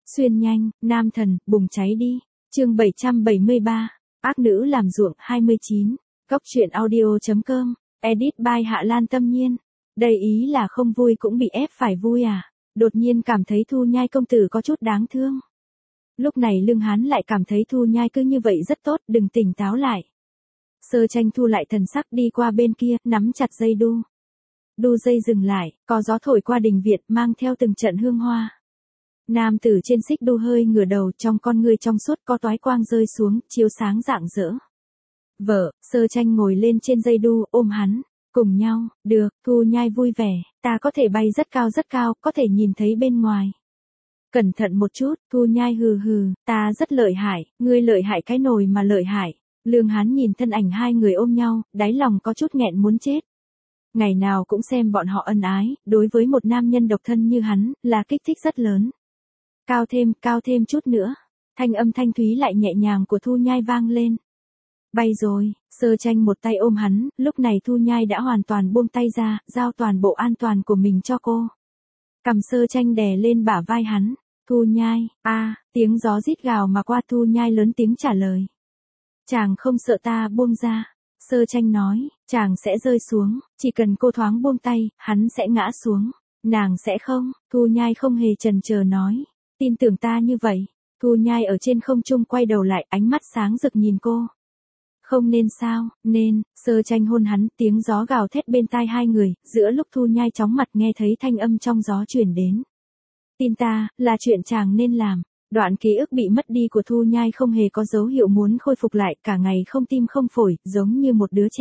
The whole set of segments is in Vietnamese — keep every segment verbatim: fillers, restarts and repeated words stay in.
Xuyên nhanh, nam thần, bùng cháy đi. Chương bảy trăm bảy mươi ba, ác nữ làm ruộng hai mươi chín. Góc truyện audio chấm com, edit by Hạ Lan Tâm Nhiên. Đây ý là không vui cũng bị ép phải vui à? Đột nhiên cảm thấy Thu Nhai công tử có chút đáng thương. Lúc này Lương Hán lại cảm thấy Thu Nhai cứ như vậy rất tốt, đừng tỉnh táo lại. Sơ Tranh thu lại thần sắc đi qua bên kia, nắm chặt dây đu. Đu dây dừng lại, có gió thổi qua đình viện mang theo từng trận hương hoa. Nam tử trên xích đu hơi ngửa đầu, trong con ngươi trong suốt có toái quang rơi xuống, chiếu sáng rạng rỡ. Vợ, Sơ Tranh ngồi lên trên dây đu, ôm hắn, cùng nhau, được, Thu Nhai vui vẻ, ta có thể bay rất cao rất cao, có thể nhìn thấy bên ngoài. Cẩn thận một chút, Thu Nhai hừ hừ, ta rất lợi hại, ngươi lợi hại cái nồi mà lợi hại. Lương Hán nhìn thân ảnh hai người ôm nhau, đáy lòng có chút nghẹn muốn chết. Ngày nào cũng xem bọn họ ân ái, đối với một nam nhân độc thân như hắn, là kích thích rất lớn. Cao thêm, cao thêm chút nữa. Thanh âm thanh thúy lại nhẹ nhàng của Thu Nhai vang lên. Bay rồi, Sơ Tranh một tay ôm hắn, lúc này Thu Nhai đã hoàn toàn buông tay ra, giao toàn bộ an toàn của mình cho cô. Cầm Sơ Tranh đè lên bả vai hắn. Thu Nhai, a, à, tiếng gió rít gào mà qua. Thu Nhai lớn tiếng trả lời. Chàng không sợ ta buông ra. Sơ Tranh nói, chàng sẽ rơi xuống, chỉ cần cô thoáng buông tay, hắn sẽ ngã xuống. Nàng sẽ không, Thu Nhai không hề chần chờ nói. Tin tưởng ta như vậy. Thu Nhai ở trên không trung quay đầu lại, ánh mắt sáng rực nhìn cô. Không nên sao, nên, Sơ Tranh hôn hắn, tiếng gió gào thét bên tai hai người, giữa lúc Thu Nhai chóng mặt nghe thấy thanh âm trong gió truyền đến. Tin ta, là chuyện chàng nên làm. Đoạn ký ức bị mất đi của Thu Nhai không hề có dấu hiệu muốn khôi phục lại, cả ngày không tim không phổi, giống như một đứa trẻ.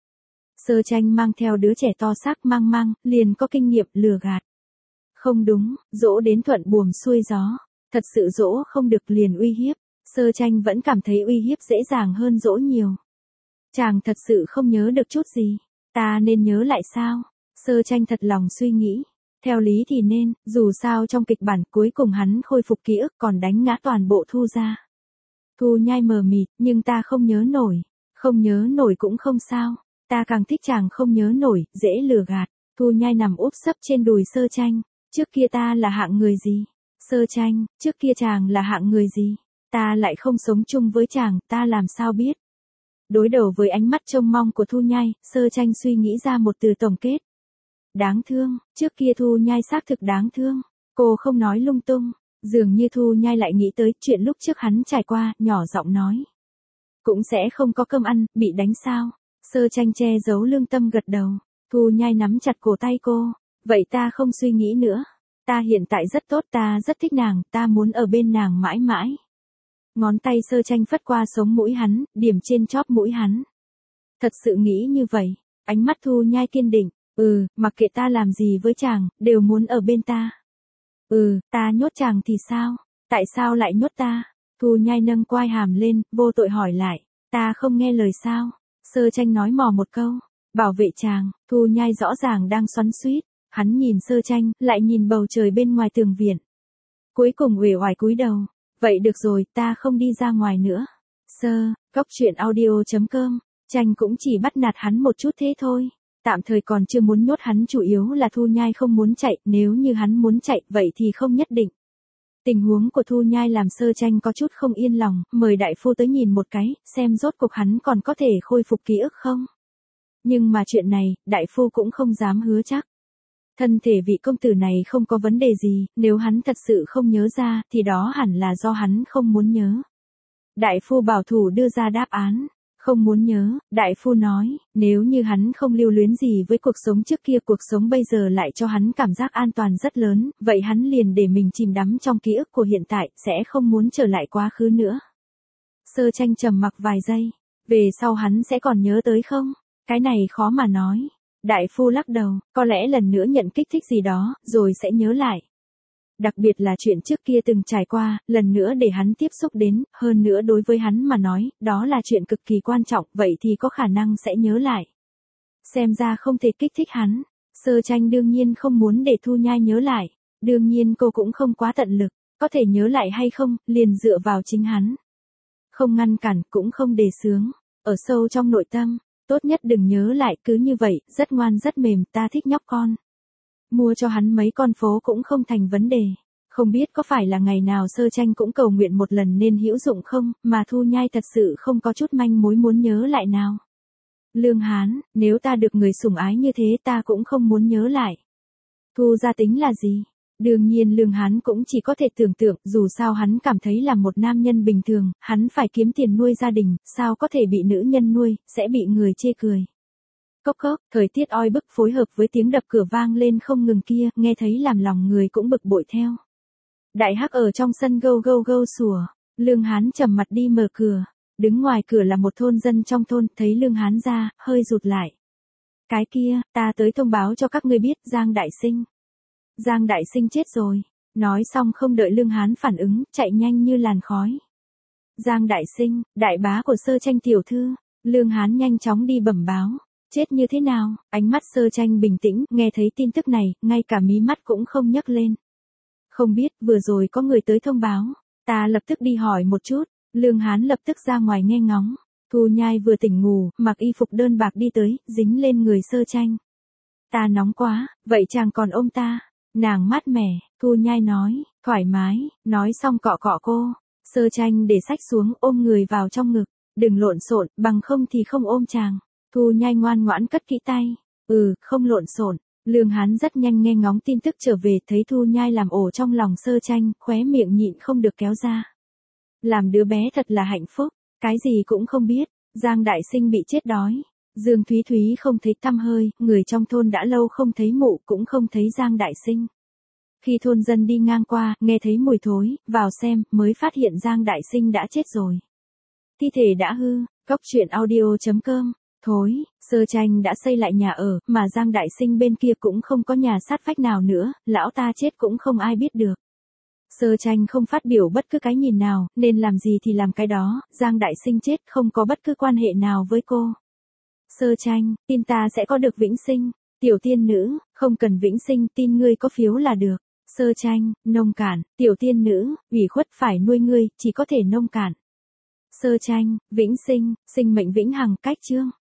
Sơ Tranh mang theo đứa trẻ to xác mang mang, liền có kinh nghiệm lừa gạt. Không đúng, dỗ đến thuận buồm xuôi gió. Thật sự dỗ không được liền uy hiếp. Sơ Tranh vẫn cảm thấy uy hiếp dễ dàng hơn dỗ nhiều. Chàng thật sự không nhớ được chút gì. Ta nên nhớ lại sao? Sơ Tranh thật lòng suy nghĩ. Theo lý thì nên, dù sao trong kịch bản cuối cùng hắn khôi phục ký ức còn đánh ngã toàn bộ Thu ra. Thu Nhai mờ mịt, nhưng ta không nhớ nổi. Không nhớ nổi cũng không sao. Ta càng thích chàng không nhớ nổi, dễ lừa gạt. Thu Nhai nằm úp sấp trên đùi Sơ Tranh. Trước kia ta là hạng người gì? Sơ Tranh, trước kia chàng là hạng người gì? Ta lại không sống chung với chàng, ta làm sao biết? Đối đầu với ánh mắt trông mong của Thu Nhai, Sơ Tranh suy nghĩ ra một từ tổng kết. Đáng thương, trước kia Thu Nhai xác thực đáng thương. Cô không nói lung tung, dường như Thu Nhai lại nghĩ tới chuyện lúc trước hắn trải qua, nhỏ giọng nói. Cũng sẽ không có cơm ăn, bị đánh sao? Sơ Tranh che giấu lương tâm gật đầu. Thu Nhai nắm chặt cổ tay cô. Vậy ta không suy nghĩ nữa. Ta hiện tại rất tốt, ta rất thích nàng, ta muốn ở bên nàng mãi mãi. Ngón tay Sơ Tranh phất qua sống mũi hắn, điểm trên chóp mũi hắn. Thật sự nghĩ như vậy. Ánh mắt Thu Nhai kiên định. Ừ, mặc kệ ta làm gì với chàng, đều muốn ở bên ta. Ừ, ta nhốt chàng thì sao? Tại sao lại nhốt ta? Thu Nhai nâng quai hàm lên, vô tội hỏi lại. Ta không nghe lời sao? Sơ Tranh nói mò một câu. Bảo vệ chàng. Thu Nhai rõ ràng đang xoắn xuýt. Hắn nhìn Sơ Tranh, lại nhìn bầu trời bên ngoài tường viện. Cuối cùng uể oải cúi đầu. Vậy được rồi, ta không đi ra ngoài nữa. Sơ, góc truyện audio chấm com, Tranh cũng chỉ bắt nạt hắn một chút thế thôi. Tạm thời còn chưa muốn nhốt hắn, chủ yếu là Thu Nhai không muốn chạy, nếu như hắn muốn chạy, vậy thì không nhất định. Tình huống của Thu Nhai làm Sơ Tranh có chút không yên lòng, mời đại phu tới nhìn một cái, xem rốt cuộc hắn còn có thể khôi phục ký ức không. Nhưng mà chuyện này, đại phu cũng không dám hứa chắc. Thân thể vị công tử này không có vấn đề gì, nếu hắn thật sự không nhớ ra, thì đó hẳn là do hắn không muốn nhớ. Đại phu bảo thủ đưa ra đáp án. Không muốn nhớ, đại phu nói, nếu như hắn không lưu luyến gì với cuộc sống trước kia, cuộc sống bây giờ lại cho hắn cảm giác an toàn rất lớn, vậy hắn liền để mình chìm đắm trong ký ức của hiện tại, sẽ không muốn trở lại quá khứ nữa. Sơ Tranh trầm mặc vài giây, về sau hắn sẽ còn nhớ tới không? Cái này khó mà nói. Đại phu lắc đầu, có lẽ lần nữa nhận kích thích gì đó, rồi sẽ nhớ lại. Đặc biệt là chuyện trước kia từng trải qua, lần nữa để hắn tiếp xúc đến, hơn nữa đối với hắn mà nói, đó là chuyện cực kỳ quan trọng, vậy thì có khả năng sẽ nhớ lại. Xem ra không thể kích thích hắn. Sơ Tranh đương nhiên không muốn để Thu Nhai nhớ lại. Đương nhiên cô cũng không quá tận lực, có thể nhớ lại hay không, liền dựa vào chính hắn. Không ngăn cản, cũng không đề xướng. Ở sâu trong nội tâm, tốt nhất đừng nhớ lại, cứ như vậy, rất ngoan rất mềm, ta thích nhóc con. Mua cho hắn mấy con phố cũng không thành vấn đề. Không biết có phải là ngày nào Sơ Tranh cũng cầu nguyện một lần nên hữu dụng không, mà Thu Nhai thật sự không có chút manh mối muốn nhớ lại nào. Lương Hán, nếu ta được người sủng ái như thế ta cũng không muốn nhớ lại. Thu gia tính là gì? Đương nhiên Lương Hán cũng chỉ có thể tưởng tượng, dù sao hắn cảm thấy là một nam nhân bình thường, hắn phải kiếm tiền nuôi gia đình, sao có thể bị nữ nhân nuôi, sẽ bị người chê cười. Cốc cốc, thời tiết oi bức phối hợp với tiếng đập cửa vang lên không ngừng kia, nghe thấy làm lòng người cũng bực bội theo. Đại Hắc ở trong sân gâu gâu gâu sủa, Lương Hán trầm mặt đi mở cửa, đứng ngoài cửa là một thôn dân trong thôn, thấy Lương Hán ra, hơi rụt lại. Cái kia, ta tới thông báo cho các ngươi biết, Giang Đại Sinh. Giang Đại Sinh chết rồi. Nói xong không đợi Lương Hán phản ứng, chạy nhanh như làn khói. Giang Đại Sinh, đại bá của Sơ Tranh tiểu thư. Lương Hán nhanh chóng đi bẩm báo. Chết như thế nào? Ánh mắt Sơ Tranh bình tĩnh, nghe thấy tin tức này, ngay cả mí mắt cũng không nhấc lên. Không biết, vừa rồi có người tới thông báo. Ta lập tức đi hỏi một chút. Lương Hán lập tức ra ngoài nghe ngóng. Thu Nhai vừa tỉnh ngủ, mặc y phục đơn bạc đi tới, dính lên người Sơ Tranh. Ta nóng quá, vậy chàng còn ôm ta. Nàng mát mẻ, Thu Nhai nói, thoải mái, nói xong cọ cọ cô. Sơ Tranh để sách xuống, ôm người vào trong ngực. Đừng lộn xộn, bằng không thì không ôm chàng. Thu Nhai ngoan ngoãn cất kỹ tay. Ừ, không lộn xộn. Lương Hán rất nhanh nghe ngóng tin tức trở về, thấy Thu Nhai làm ổ trong lòng Sơ Tranh, khóe miệng nhịn không được kéo ra. Làm đứa bé thật là hạnh phúc, cái gì cũng không biết. Giang Đại Sinh bị chết đói. Dương Thúy Thúy không thấy tăm hơi, người trong thôn đã lâu không thấy mụ, cũng không thấy Giang Đại Sinh. Khi thôn dân đi ngang qua, nghe thấy mùi thối, vào xem, mới phát hiện Giang Đại Sinh đã chết rồi. Thi thể đã hư, cốc truyện audio chấm com. Thối, Sơ Tranh đã xây lại nhà ở, mà Giang Đại Sinh bên kia cũng không có nhà sát vách nào nữa, lão ta chết cũng không ai biết được. Sơ Tranh không phát biểu bất cứ cái nhìn nào, nên làm gì thì làm cái đó, Giang Đại Sinh chết không có bất cứ quan hệ nào với cô. Sơ Tranh, tin ta sẽ có được vĩnh sinh. Tiểu tiên nữ, không cần vĩnh sinh, tin ngươi có phiếu là được. Sơ Tranh, nông cạn, tiểu tiên nữ, ủy khuất phải nuôi ngươi, chỉ có thể nông cạn. Sơ Tranh, vĩnh sinh, sinh mệnh vĩnh hằng, cách chương.